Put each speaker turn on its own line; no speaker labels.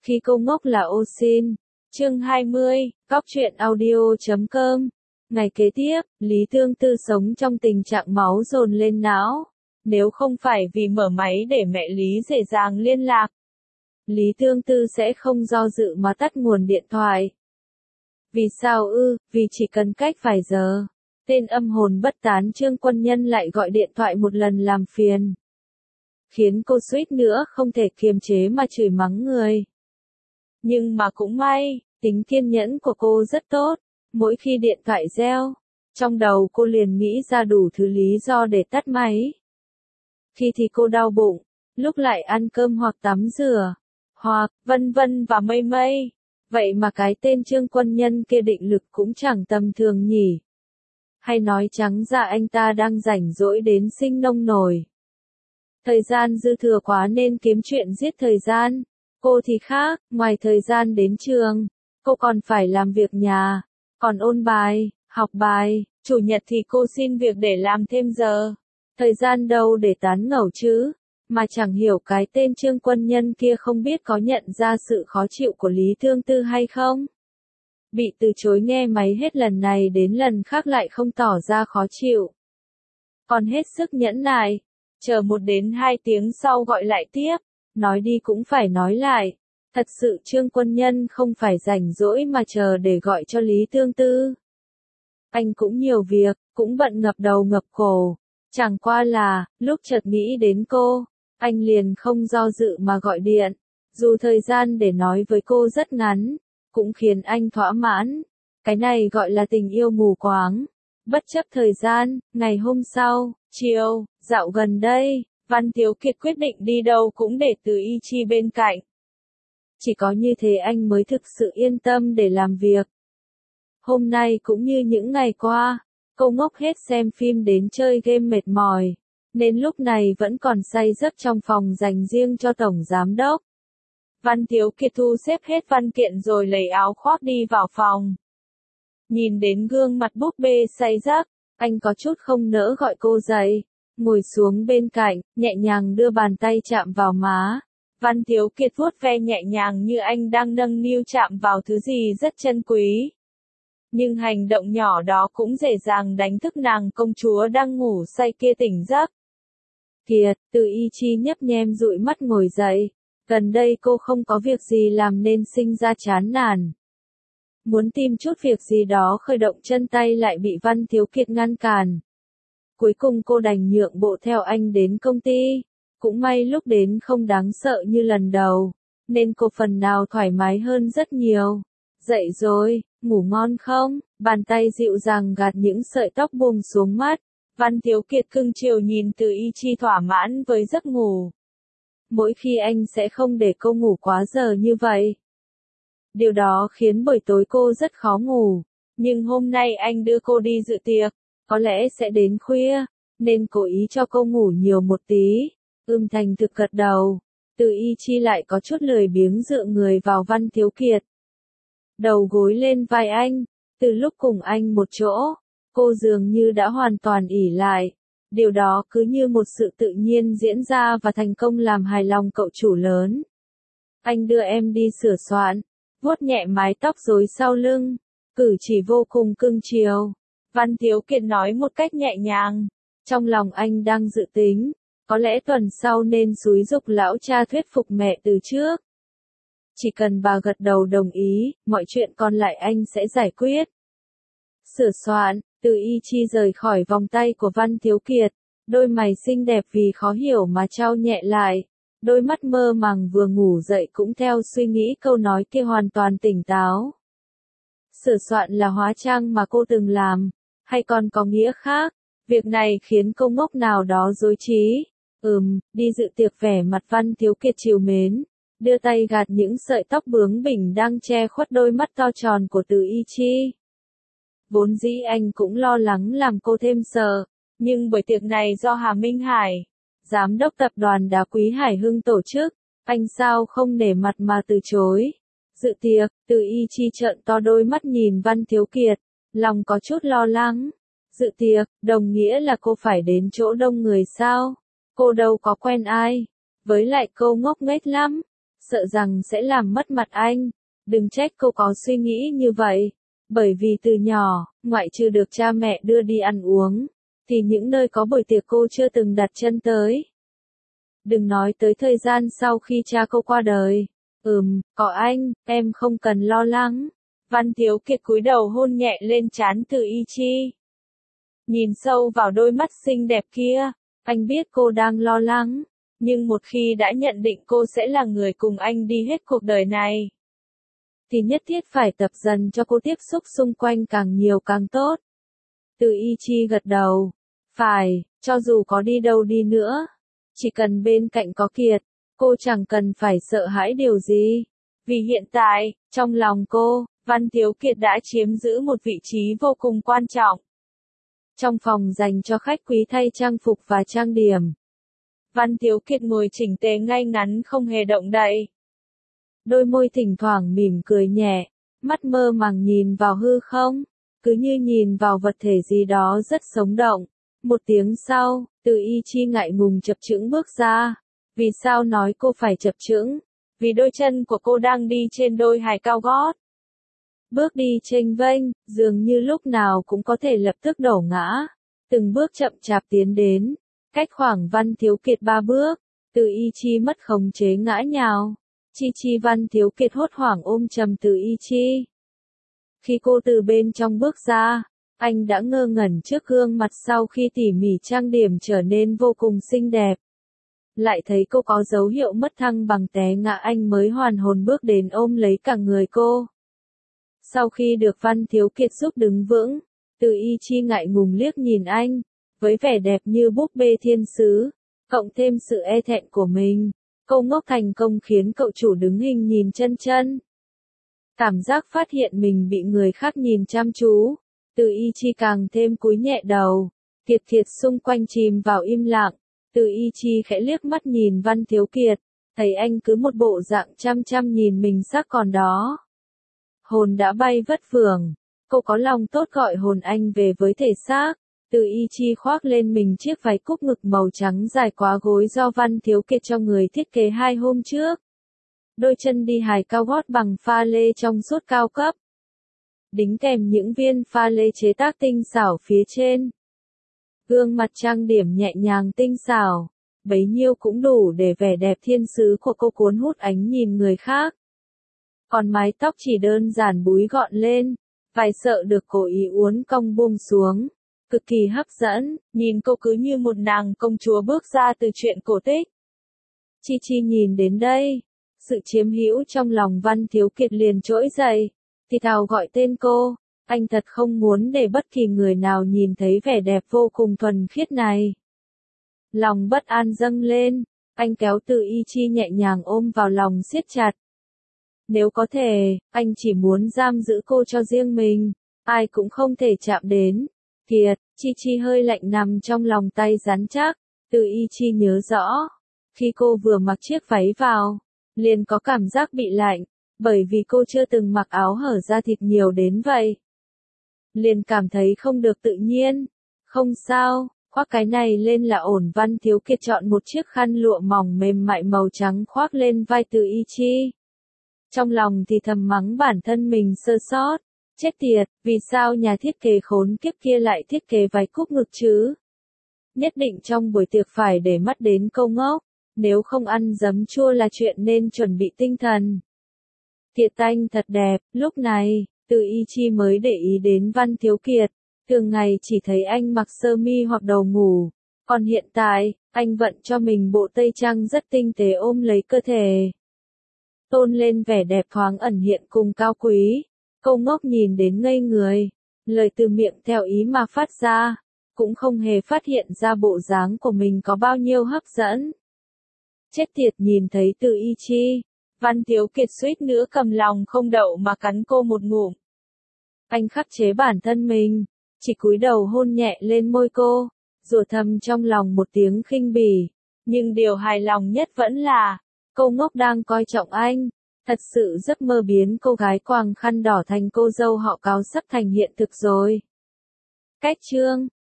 Khi cô ngốc là ô xin. Chương 20, Cóc truyện audio.com. Ngày kế tiếp, Lý Tương Tư sống trong tình trạng máu dồn lên não. Nếu không phải vì mở máy để mẹ Lý dễ dàng liên lạc, Lý Tương Tư sẽ không do dự mà tắt nguồn điện thoại. Vì sao ư? Vì chỉ cần cách vài giờ, tên âm hồn bất tán Trương Quân Nhân lại gọi điện thoại một lần làm phiền, khiến cô suýt nữa không thể kiềm chế mà chửi mắng người. Nhưng mà cũng may, tính kiên nhẫn của cô rất tốt. Mỗi khi điện thoại reo, trong đầu cô liền nghĩ ra đủ thứ lý do để tắt máy. Khi thì cô đau bụng, lúc lại ăn cơm hoặc tắm rửa, hoặc vân vân và mây mây. Vậy mà cái tên Trương Quân Nhân kia định lực cũng chẳng tầm thường nhỉ. Hay nói trắng ra anh ta đang rảnh rỗi đến sinh nông nổi. Thời gian dư thừa quá nên kiếm chuyện giết thời gian. Cô thì khác, ngoài thời gian đến trường, cô còn phải làm việc nhà, còn ôn bài, học bài. Chủ nhật thì cô xin việc để làm thêm giờ. Thời gian đâu để tán ngầu chứ, mà chẳng hiểu cái tên Trương Quân Nhân kia không biết có nhận ra sự khó chịu của Lý Tương Tư hay không. Bị từ chối nghe máy hết lần này đến lần khác lại không tỏ ra khó chịu, còn hết sức nhẫn nại, chờ 1 đến 2 tiếng sau gọi lại tiếp. Nói đi cũng phải nói lại, thật sự Trương Quân Nhân không phải rảnh rỗi mà chờ để gọi cho Lý Tương Tư. Anh cũng nhiều việc, cũng bận ngập đầu ngập cổ. Chẳng qua là, lúc chợt nghĩ đến cô, anh liền không do dự mà gọi điện. Dù thời gian để nói với cô rất ngắn, cũng khiến anh thỏa mãn. Cái này gọi là tình yêu mù quáng. Bất chấp thời gian, ngày hôm sau, chiều, dạo gần đây, Văn Thiếu Kiệt quyết định đi đâu cũng để Từ Y Chi bên cạnh. Chỉ có như thế anh mới thực sự yên tâm để làm việc. Hôm nay cũng như những ngày qua, cô ngốc hết xem phim đến chơi game mệt mỏi, nên lúc này vẫn còn say giấc trong phòng dành riêng cho Tổng Giám Đốc. Văn Thiếu Kiệt thu xếp hết văn kiện rồi lấy áo khoác đi vào phòng. Nhìn đến gương mặt búp bê say giấc, anh có chút không nỡ gọi cô dậy. Ngồi xuống bên cạnh, nhẹ nhàng đưa bàn tay chạm vào má. Văn Thiếu Kiệt vuốt ve nhẹ nhàng như anh đang nâng niu chạm vào thứ gì rất chân quý. Nhưng hành động nhỏ đó cũng dễ dàng đánh thức nàng công chúa đang ngủ say kia tỉnh giấc. Kiệt, Từ Y Chi nhấp nhem dụi mắt ngồi dậy. Gần đây cô không có việc gì làm nên sinh ra chán nản. Muốn tìm chút việc gì đó khởi động chân tay lại bị Văn Thiếu Kiệt ngăn cản. Cuối cùng cô đành nhượng bộ theo anh đến công ty. Cũng may lúc đến không đáng sợ như lần đầu, nên cô phần nào thoải mái hơn rất nhiều. Dậy rồi, ngủ ngon không? Bàn tay dịu dàng gạt những sợi tóc buông xuống mắt. Văn Thiếu Kiệt cưng chiều nhìn Từ Y Chi thỏa mãn với giấc ngủ. Mỗi khi anh sẽ không để cô ngủ quá giờ như vậy. Điều đó khiến buổi tối cô rất khó ngủ. Nhưng hôm nay anh đưa cô đi dự tiệc, có lẽ sẽ đến khuya, nên cố ý cho cô ngủ nhiều một tí. Thành thực gật đầu. Từ Y Chi lại có chút lười biếng dựa người vào Văn Thiếu Kiệt, đầu gối lên vai anh. Từ lúc cùng anh một chỗ, cô dường như đã hoàn toàn ỷ lại. Điều đó cứ như một sự tự nhiên diễn ra và thành công làm hài lòng cậu chủ lớn. Anh đưa em đi sửa soạn, vuốt nhẹ mái tóc rối sau lưng, cử chỉ vô cùng cưng chiều. Văn Thiếu Kiệt nói một cách nhẹ nhàng. Trong lòng anh đang dự tính, có lẽ tuần sau nên xúi giục lão cha thuyết phục mẹ từ trước. Chỉ cần bà gật đầu đồng ý, mọi chuyện còn lại anh sẽ giải quyết. Sửa soạn, Từ Y Chi rời khỏi vòng tay của Văn Thiếu Kiệt. Đôi mày xinh đẹp vì khó hiểu mà trao nhẹ lại. Đôi mắt mơ màng vừa ngủ dậy cũng theo suy nghĩ câu nói kia hoàn toàn tỉnh táo. Sửa soạn là hóa trang mà cô từng làm, hay còn có nghĩa khác? Việc này khiến cô ngốc nào đó rối trí. Đi dự tiệc vẻ mặt Văn Thiếu Kiệt trìu mến, đưa tay gạt những sợi tóc bướng bỉnh đang che khuất đôi mắt to tròn của Từ Y Chi. Vốn dĩ anh cũng lo lắng làm cô thêm sợ, nhưng buổi tiệc này do Hà Minh Hải, giám đốc tập đoàn Đá Quý Hải Hưng tổ chức, anh sao không nể mặt mà từ chối. Dự tiệc, Từ Y Chi trợn to đôi mắt nhìn Văn Thiếu Kiệt, lòng có chút lo lắng. Dự tiệc, đồng nghĩa là cô phải đến chỗ đông người sao? Cô đâu có quen ai. Với lại cô ngốc nghếch lắm. sợ rằng sẽ làm mất mặt anh. Đừng trách cô có suy nghĩ như vậy. Bởi vì từ nhỏ, ngoại trừ được cha mẹ đưa đi ăn uống, thì những nơi có buổi tiệc cô chưa từng đặt chân tới. Đừng nói tới thời gian sau khi cha cô qua đời. Có anh, em không cần lo lắng. Văn Thiếu Kiệt cúi đầu hôn nhẹ lên trán Từ Y Chi. Nhìn sâu vào đôi mắt xinh đẹp kia, anh biết cô đang lo lắng, nhưng một khi đã nhận định cô sẽ là người cùng anh đi hết cuộc đời này, thì nhất thiết phải tập dần cho cô tiếp xúc xung quanh càng nhiều càng tốt. Từ Y Chi gật đầu. Phải, cho dù có đi đâu đi nữa, chỉ cần bên cạnh có Kiệt, cô chẳng cần phải sợ hãi điều gì. Vì hiện tại, trong lòng cô, Văn Thiếu Kiệt đã chiếm giữ một vị trí vô cùng quan trọng. Trong phòng dành cho khách quý thay trang phục và trang điểm, Văn Thiếu Kiệt ngồi chỉnh tề ngay ngắn không hề động đậy. Đôi môi thỉnh thoảng mỉm cười nhẹ, mắt mơ màng nhìn vào hư không, cứ như nhìn vào vật thể gì đó rất sống động. Một tiếng sau, Từ Y Chi ngại ngùng chập chững bước ra. Vì sao nói cô phải chập chững? Vì đôi chân của cô đang đi trên đôi hài cao gót. Bước đi chênh vênh, dường như lúc nào cũng có thể lập tức đổ ngã. Từng bước chậm chạp tiến đến, cách khoảng Văn Thiếu Kiệt 3 bước, Từ Y Chi mất khống chế ngã nhào. Chi Văn Thiếu Kiệt hốt hoảng ôm chầm Từ Y Chi. Khi cô từ bên trong bước ra, anh đã ngơ ngẩn trước gương mặt sau khi tỉ mỉ trang điểm trở nên vô cùng xinh đẹp. Lại thấy cô có dấu hiệu mất thăng bằng té ngã, anh mới hoàn hồn bước đến ôm lấy cả người cô. Sau khi được Văn Thiếu Kiệt giúp đứng vững, Từ Y Chi ngại ngùng liếc nhìn anh, với vẻ đẹp như búp bê thiên sứ, cộng thêm sự e thẹn của mình, cô ngốc thành công khiến cậu chủ đứng hình nhìn chân chân. Cảm giác phát hiện mình bị người khác nhìn chăm chú, Từ Y Chi càng thêm cúi nhẹ đầu. Kiệt xung quanh chìm vào im lặng. Từ Y Chi khẽ liếc mắt nhìn Văn Thiếu Kiệt, thấy anh cứ một bộ dạng chăm chăm nhìn mình xác còn đó. Hồn đã bay vất vưởng, cô có lòng tốt gọi hồn anh về với thể xác. Từ Y Chi khoác lên mình chiếc váy cúc ngực màu trắng dài quá gối do Văn Thiếu Kiệt cho người thiết kế 2 hôm trước. Đôi chân đi hài cao gót bằng pha lê trong suốt cao cấp, đính kèm những viên pha lê chế tác tinh xảo phía trên. Gương mặt trang điểm nhẹ nhàng tinh xảo, bấy nhiêu cũng đủ để vẻ đẹp thiên sứ của cô cuốn hút ánh nhìn người khác. Còn mái tóc chỉ đơn giản búi gọn lên, vài sợ được cố ý uốn cong buông xuống, cực kỳ hấp dẫn, nhìn cô cứ như một nàng công chúa bước ra từ truyện cổ tích. Chi nhìn đến đây, sự chiếm hữu trong lòng Văn Thiếu Kiệt liền trỗi dậy, thì thào gọi tên cô. Anh thật không muốn để bất kỳ người nào nhìn thấy vẻ đẹp vô cùng thuần khiết này. Lòng bất an dâng lên, anh kéo Từ Y Chi nhẹ nhàng ôm vào lòng siết chặt. Nếu có thể, anh chỉ muốn giam giữ cô cho riêng mình, ai cũng không thể chạm đến. Kiệt, Chi hơi lạnh nằm trong lòng tay rắn chắc. Từ Y Chi nhớ rõ, khi cô vừa mặc chiếc váy vào, liền có cảm giác bị lạnh, bởi vì cô chưa từng mặc áo hở da thịt nhiều đến vậy. Liền cảm thấy không được tự nhiên. Không sao, khoác cái này lên là ổn. Văn Thiếu Kiệt chọn một chiếc khăn lụa mỏng mềm mại màu trắng khoác lên vai Từ Y Chi. Trong lòng thì thầm mắng bản thân mình sơ sót. Chết tiệt, vì sao nhà thiết kế khốn kiếp kia lại thiết kế váy cúc ngực chứ? Nhất định trong buổi tiệc phải để mắt đến câu ngốc, nếu không ăn giấm chua là chuyện nên chuẩn bị tinh thần. Kiệt anh thật đẹp. Lúc này, Từ Y Chi mới để ý đến Văn Thiếu Kiệt. Thường ngày chỉ thấy anh mặc sơ mi hoặc đầu ngủ, còn hiện tại, anh vận cho mình bộ tây trang rất tinh tế ôm lấy cơ thể, tôn lên vẻ đẹp thoáng ẩn hiện cùng cao quý. Câu ngốc nhìn đến ngây người, lời từ miệng theo ý mà phát ra, cũng không hề phát hiện ra bộ dáng của mình có bao nhiêu hấp dẫn. Chết tiệt, nhìn thấy Từ Y Chi, Văn Thiếu Kiệt suýt nữa cầm lòng không đậu mà cắn cô một ngụm. Anh khắc chế bản thân mình, chỉ cúi đầu hôn nhẹ lên môi cô, rủa thầm trong lòng một tiếng khinh bỉ. Nhưng điều hài lòng nhất vẫn là, cô ngốc đang coi trọng anh. Thật sự giấc mơ biến cô gái quàng khăn đỏ thành cô dâu họ cáo sắp thành hiện thực rồi. Cách chương